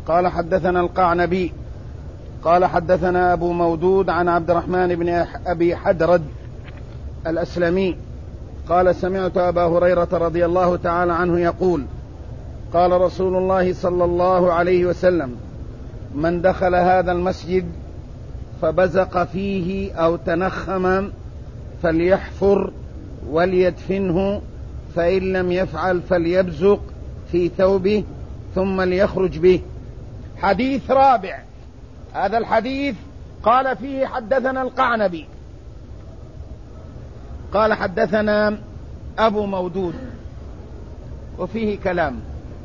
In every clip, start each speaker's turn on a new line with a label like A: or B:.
A: قال حدثنا القعنبي قال حدثنا أبو مودود عن عبد الرحمن بن أبي حدرد الأسلمي قال سمعت أبا هريرة رضي الله تعالى عنه يقول قال رسول الله صلى الله عليه وسلم من دخل هذا المسجد فبزق فيه أو تنخم فليحفر وليدفنه، فإن لم يفعل فليبزق في ثوبه ثم ليخرج به. حديث رابع. هذا الحديث قال فيه حدثنا القعنبي قال حدثنا أبو مودود، وفيه كلام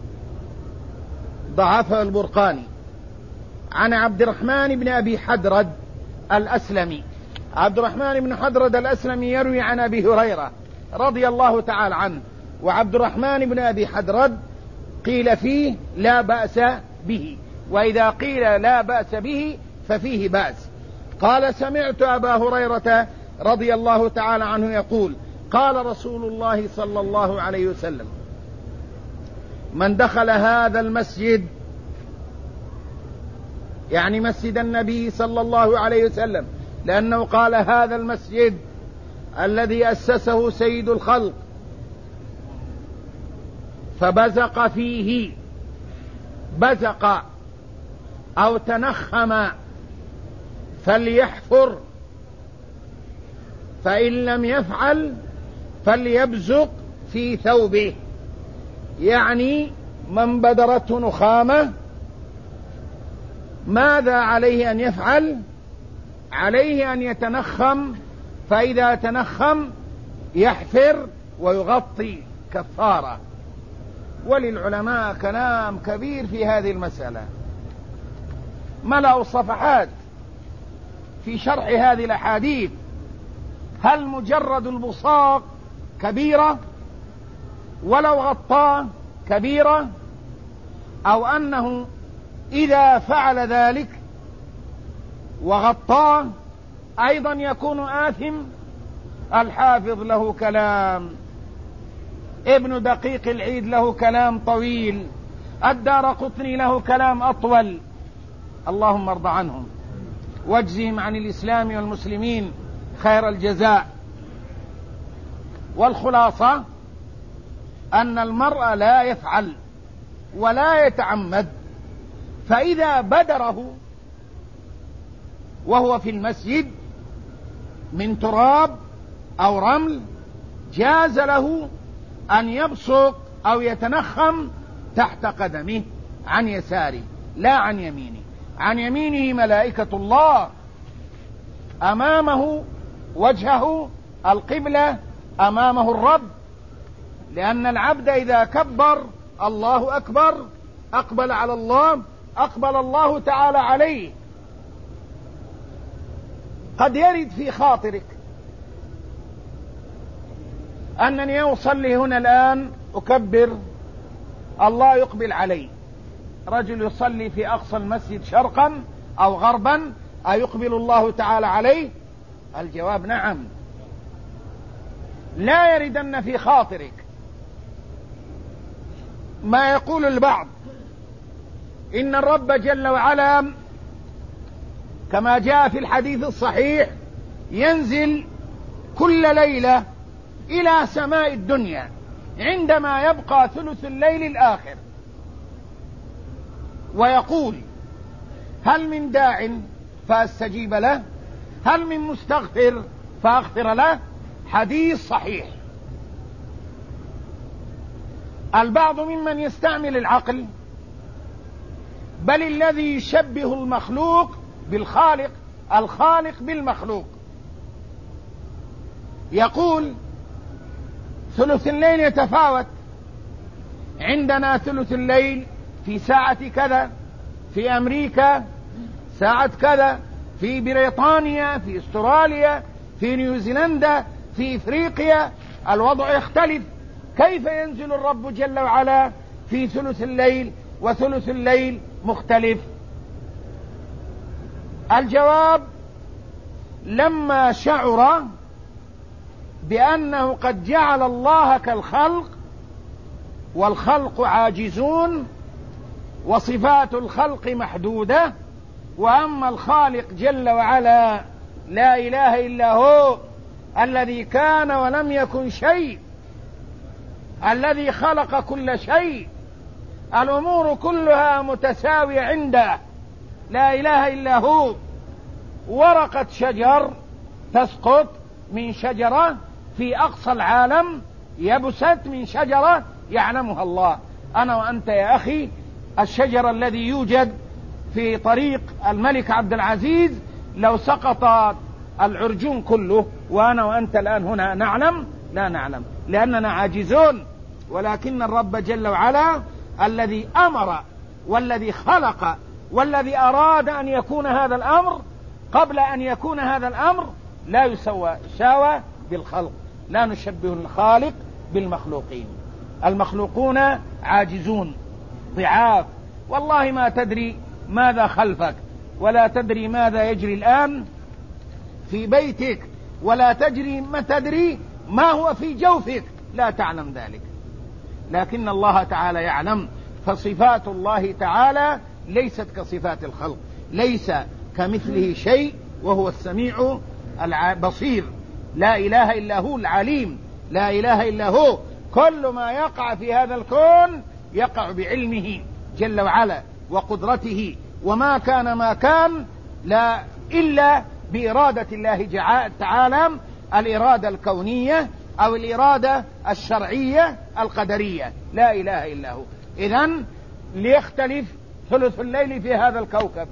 A: ضعفه البرقاني، عن عبد الرحمن بن أبي حدرد الأسلمي. عبد الرحمن بن حدرد الأسلمي يروي عن أبي هريرة رضي الله تعالى عنه، وعبد الرحمن بن أبي حدرد قيل فيه لا بأس به، وإذا قيل لا بأس به ففيه بأس. قال سمعت أبا هريرة رضي الله تعالى عنه يقول قال رسول الله صلى الله عليه وسلم من دخل هذا المسجد، يعني مسجد النبي صلى الله عليه وسلم، لأنه قال هذا المسجد الذي أسسه سيد الخلق، فبزق فيه، بزق أو تنخم، فليحفر، فإن لم يفعل فليبزق في ثوبه. يعني من بدرته نخامة ماذا عليه أن يفعل؟ عليه أن يتنخم، فإذا تنخم يحفر ويغطي كفارة. وللعلماء كلام كبير في هذه المسألة، ملأوا صفحات في شرح هذه الأحاديث. هل مجرد البصاق كبيرة ولو غطاه كبيرة، أو أنه إذا فعل ذلك وغطاه أيضا يكون آثم؟ الحافظ له كلام، ابن دقيق العيد له كلام طويل، الدارقطني له كلام أطول. اللهم ارض عنهم واجزهم عن الإسلام والمسلمين خير الجزاء. والخلاصة أن المرء لا يفعل ولا يتعمد، فإذا بدره وهو في المسجد من تراب أو رمل جاز له أن يبصق أو يتنخم تحت قدمه عن يساره لا عن يمينه. عن يمينه ملائكة الله، أمامه وجهه القبلة، أمامه الرب، لأن العبد إذا كبر الله أكبر أقبل على الله، أقبل الله تعالى عليه. قد يرد في خاطرك أنني أصلي هنا الآن أكبر الله يقبل علي، رجل يصلي في أقصى المسجد شرقا أو غربا أيقبل الله تعالى عليه؟ الجواب نعم. لا يردن في خاطرك ما يقول البعض إن الرب جل وعلا كما جاء في الحديث الصحيح ينزل كل ليلة إلى سماء الدنيا عندما يبقى ثلث الليل الآخر، ويقول هل من داع فأستجيب له، هل من مستغفر فأغفر له. حديث صحيح. البعض ممن يستعمل العقل، بل الذي يشبه المخلوق بالخالق، الخالق بالمخلوق، يقول ثلث الليل يتفاوت، عندنا ثلث الليل في ساعة كذا، في أمريكا ساعة كذا، في بريطانيا، في استراليا، في نيوزيلندا، في إفريقيا الوضع يختلف. كيف ينزل الرب جل وعلا في ثلث الليل وثلث الليل مختلف؟ الجواب لما شعر بأنه قد جعل الله كالخلق والخلق عاجزون، وصفات الخلق محدودة، وأما الخالق جل وعلا لا إله إلا هو الذي كان ولم يكن شيء، الذي خلق كل شيء، الأمور كلها متساوية عنده، لا إله إلا هو. ورقة شجر تسقط من شجرة في أقصى العالم، يبست من شجرة يعلمها الله. أنا وأنت يا أخي الشجر الذي يوجد في طريق الملك عبد العزيز لو سقط العرجون كله، وأنا وأنت الآن هنا نعلم؟ لا نعلم، لأننا عاجزون. ولكن الرب جل وعلا الذي أمر والذي خلق والذي أراد أن يكون هذا الأمر، قبل أن يكون هذا الأمر لا يساوى بالخلق. لا نشبه الخالق بالمخلوقين، المخلوقون عاجزون ضعاف، والله ما تدري ماذا خلفك، ولا تدري ماذا يجري الآن في بيتك، ولا تدري ما هو في جوفك، لا تعلم ذلك، لكن الله تعالى يعلم. فصفات الله تعالى ليست كصفات الخلق، ليس كمثله شيء، وهو السميع البصير. لا إله إلا هو العليم، لا إله إلا هو. كل ما يقع في هذا الكون يقع بعلمه جل وعلا وقدرته، وما كان ما كان لا إلا بإرادة الله تعالى، الإرادة الكونية أو الإرادة الشرعية القدرية، لا إله إلا هو. إذن ليختلف ثلث الليل في هذا الكوكب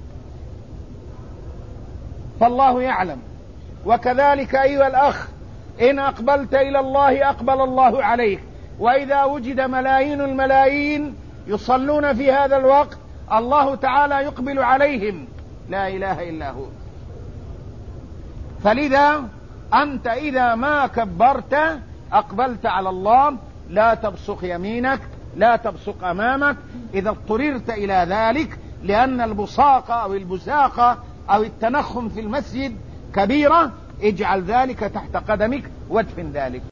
A: فالله يعلم. وكذلك أيها الأخ، إن أقبلت إلى الله أقبل الله عليك، وإذا وجد ملايين الملايين يصلون في هذا الوقت الله تعالى يقبل عليهم، لا إله إلا هو. فلذا أنت إذا ما كبرت أقبلت على الله، لا تبصق يمينك، لا تبصق أمامك إذا اضطررت إلى ذلك، لأن البصاق أو البزاق أو التنخم في المسجد كبيرة، اجعل ذلك تحت قدمك وادفن ذلك.